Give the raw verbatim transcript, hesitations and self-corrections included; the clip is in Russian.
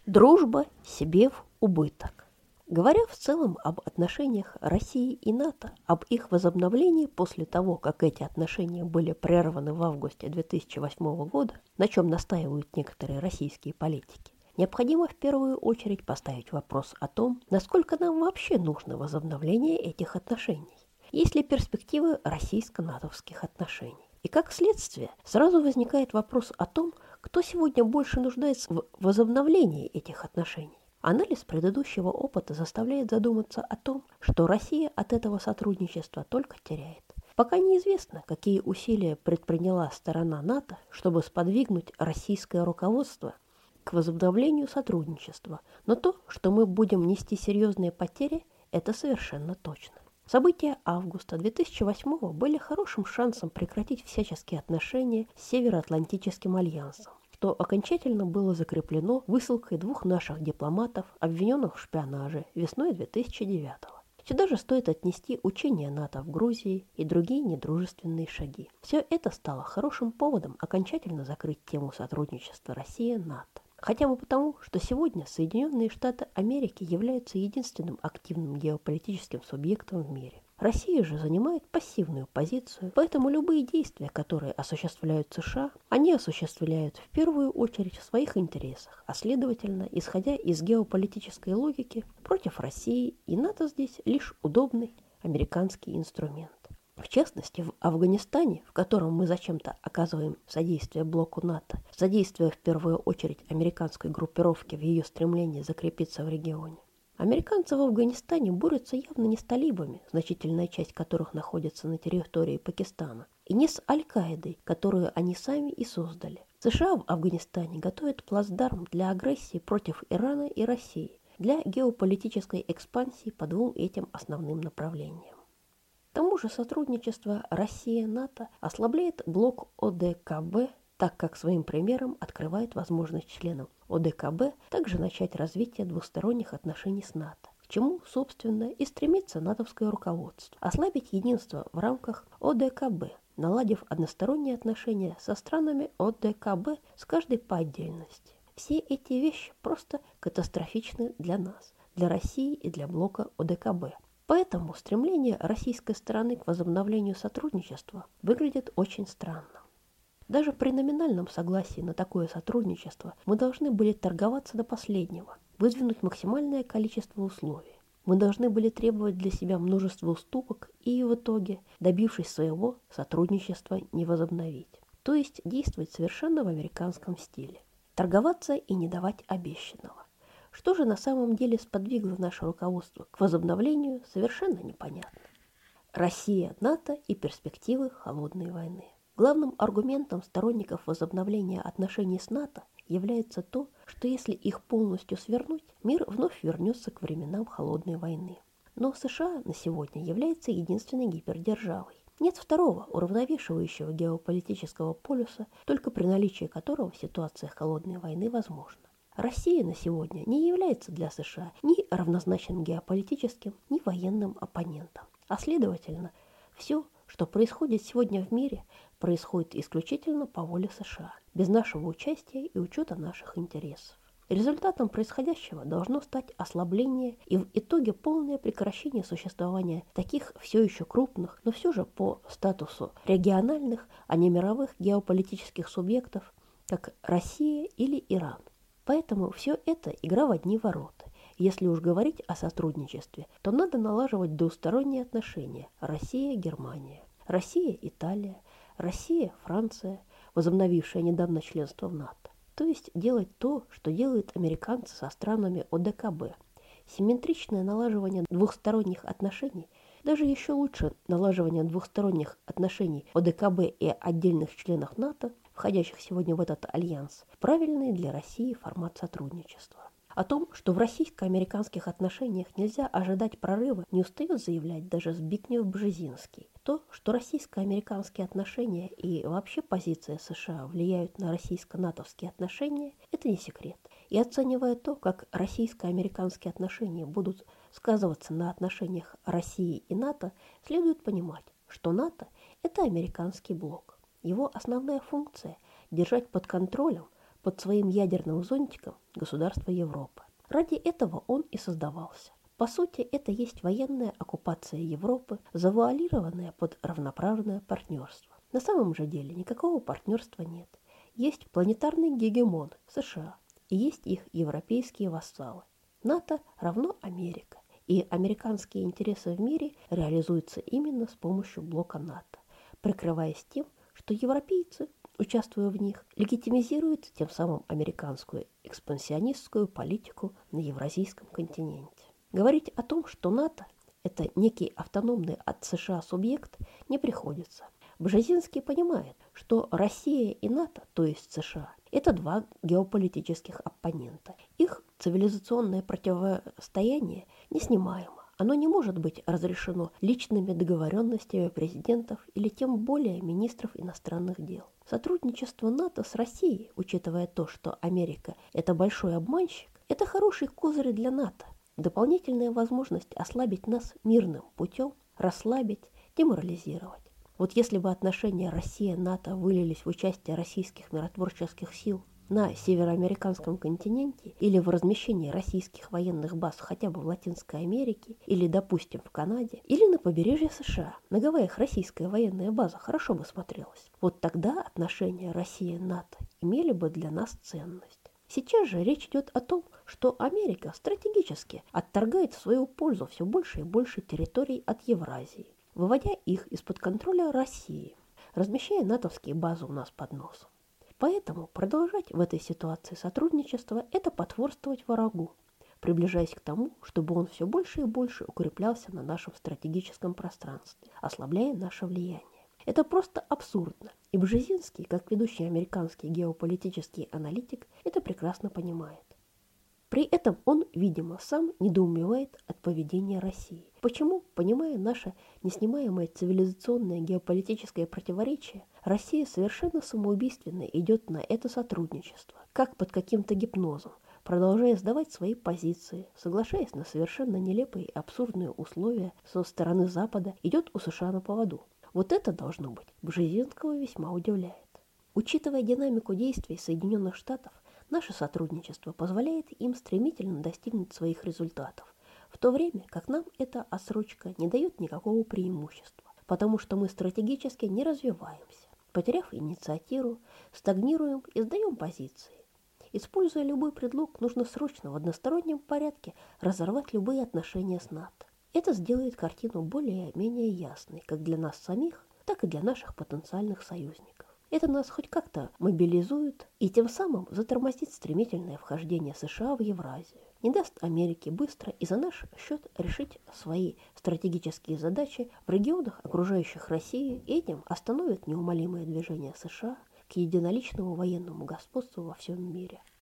Дружба себе в убыток. Говоря в целом об отношениях России и НАТО, об их возобновлении после того, как эти отношения были прерваны в августе две тысячи восьмого года, на чем настаивают некоторые российские политики, необходимо в первую очередь поставить вопрос о том, насколько нам вообще нужно возобновление этих отношений. Есть ли перспективы российско-натовских отношений? И как следствие, сразу возникает вопрос о том, кто сегодня больше нуждается в возобновлении этих отношений. Анализ предыдущего опыта заставляет задуматься о том, что Россия от этого сотрудничества только теряет. Пока неизвестно, какие усилия предприняла сторона НАТО, чтобы сподвигнуть российское руководство к возобновлению сотрудничества, но то, что мы будем нести серьезные потери, это совершенно точно. События августа две тысячи восьмого были хорошим шансом прекратить всяческие отношения с Североатлантическим альянсом, что окончательно было закреплено высылкой двух наших дипломатов, обвиненных в шпионаже, весной две тысячи девятого. Сюда же стоит отнести учения НАТО в Грузии и другие недружественные шаги. Все это стало хорошим поводом окончательно закрыть тему сотрудничества России-НАТО. Хотя бы потому, что сегодня Соединенные Штаты Америки являются единственным активным геополитическим субъектом в мире. Россия же занимает пассивную позицию, поэтому любые действия, которые осуществляют США, они осуществляют в первую очередь в своих интересах, а следовательно, исходя из геополитической логики, против России и НАТО здесь лишь удобный американский инструмент. В частности, в Афганистане, в котором мы зачем-то оказываем содействие блоку НАТО, содействие в первую очередь американской группировке в ее стремлении закрепиться в регионе. Американцы в Афганистане борются явно не с талибами, значительная часть которых находится на территории Пакистана, и не с Аль-Каидой, которую они сами и создали. США в Афганистане готовят плацдарм для агрессии против Ирана и России, для геополитической экспансии по двум этим основным направлениям. К тому же сотрудничество Россия-НАТО ослабляет блок О Д К Б, так как своим примером открывает возможность членам О Д К Б также начать развитие двусторонних отношений с НАТО, к чему, собственно, и стремится натовское руководство. Ослабить единство в рамках О Д К Б, наладив односторонние отношения со странами О Д К Б с каждой по отдельности. Все эти вещи просто катастрофичны для нас, для России и для блока О Д К Б. Поэтому стремление российской стороны к возобновлению сотрудничества выглядит очень странно. Даже при номинальном согласии на такое сотрудничество мы должны были торговаться до последнего, выдвинуть максимальное количество условий. Мы должны были требовать для себя множество уступок и в итоге, добившись своего, сотрудничества не возобновить. То есть действовать совершенно в американском стиле. Торговаться и не давать обещанного. Что же на самом деле сподвигло наше руководство к возобновлению, совершенно непонятно. Россия, НАТО и перспективы холодной войны. Главным аргументом сторонников возобновления отношений с НАТО является то, что если их полностью свернуть, мир вновь вернется к временам холодной войны. Но США на сегодня является единственной гипердержавой. Нет второго уравновешивающего геополитического полюса, только при наличии которого ситуация холодной войны возможна. Россия на сегодня не является для США ни равнозначным геополитическим, ни военным оппонентом. А следовательно, все, что происходит сегодня в мире, происходит исключительно по воле США, без нашего участия и учета наших интересов. Результатом происходящего должно стать ослабление и в итоге полное прекращение существования таких все еще крупных, но все же по статусу региональных, а не мировых геополитических субъектов, как Россия или Иран. Поэтому все это игра в одни ворота. Если уж говорить о сотрудничестве, то надо налаживать двусторонние отношения Россия-Германия, Россия-Италия, Россия-Франция, возобновившая недавно членство в НАТО. То есть делать то, что делают американцы со странами О Д К Б. Симметричное налаживание двухсторонних отношений, даже еще лучше налаживание двухсторонних отношений О Д К Б и отдельных членов НАТО, входящих сегодня в этот альянс, правильный для России формат сотрудничества. О том, что в российско-американских отношениях нельзя ожидать прорыва, не устает заявлять даже Збигнев-Бжезинский. То, что российско-американские отношения и вообще позиция США влияют на российско-натовские отношения, это не секрет. И оценивая то, как российско-американские отношения будут сказываться на отношениях России и НАТО, следует понимать, что НАТО – это американский блок. Его основная функция – держать под контролем, под своим ядерным зонтиком государства Европы. Ради этого он и создавался. По сути, это есть военная оккупация Европы, завуалированная под равноправное партнерство. На самом же деле никакого партнерства нет. Есть планетарный гегемон США и есть их европейские вассалы. НАТО равно Америка, и американские интересы в мире реализуются именно с помощью блока НАТО, прикрываясь тем, что европейцы, участвуя в них, легитимизируют тем самым американскую экспансионистскую политику на Евразийском континенте. Говорить о том, что НАТО – это некий автономный от США субъект, не приходится. Бжезинский понимает, что Россия и НАТО, то есть США, это два геополитических оппонента. Их цивилизационное противостояние неснимаемо. Оно не может быть разрешено личными договоренностями президентов или тем более министров иностранных дел. Сотрудничество НАТО с Россией, учитывая то, что Америка – это большой обманщик, это хороший козырь для НАТО. Дополнительная возможность ослабить нас мирным путем, расслабить, деморализировать. Вот если бы отношения Россия-НАТО вылились в участие российских миротворческих сил на североамериканском континенте или в размещении российских военных баз хотя бы в Латинской Америке или, допустим, в Канаде, или на побережье США, на Гавайях российская военная база хорошо бы смотрелась. Вот тогда отношения Россия-НАТО имели бы для нас ценность. Сейчас же речь идет о том, что Америка стратегически отторгает в свою пользу все больше и больше территорий от Евразии, выводя их из-под контроля России, размещая натовские базы у нас под носом. Поэтому продолжать в этой ситуации сотрудничество – это потворствовать врагу, приближаясь к тому, чтобы он все больше и больше укреплялся на нашем стратегическом пространстве, ослабляя наше влияние. Это просто абсурдно, и Бжезинский, как ведущий американский геополитический аналитик, это прекрасно понимает. При этом он, видимо, сам недоумевает от поведения России. Почему, понимая наше неснимаемое цивилизационное геополитическое противоречие, Россия совершенно самоубийственно идет на это сотрудничество, как под каким-то гипнозом, продолжая сдавать свои позиции, соглашаясь на совершенно нелепые и абсурдные условия со стороны Запада, идет у США на поводу. Вот это, должно быть, Бжезинского весьма удивляет. Учитывая динамику действий Соединенных Штатов, наше сотрудничество позволяет им стремительно достигнуть своих результатов, в то время как нам эта отсрочка не дает никакого преимущества, потому что мы стратегически не развиваемся. Потеряв инициативу, стагнируем и сдаем позиции. Используя любой предлог, нужно срочно в одностороннем порядке разорвать любые отношения с НАТО. Это сделает картину более-менее ясной как для нас самих, так и для наших потенциальных союзников. Это нас хоть как-то мобилизует и тем самым затормозит стремительное вхождение США в Евразию. Не даст Америке быстро и за наш счет решить свои стратегические задачи в регионах, окружающих Россию, и этим остановит неумолимое движение США к единоличному военному господству во всем мире.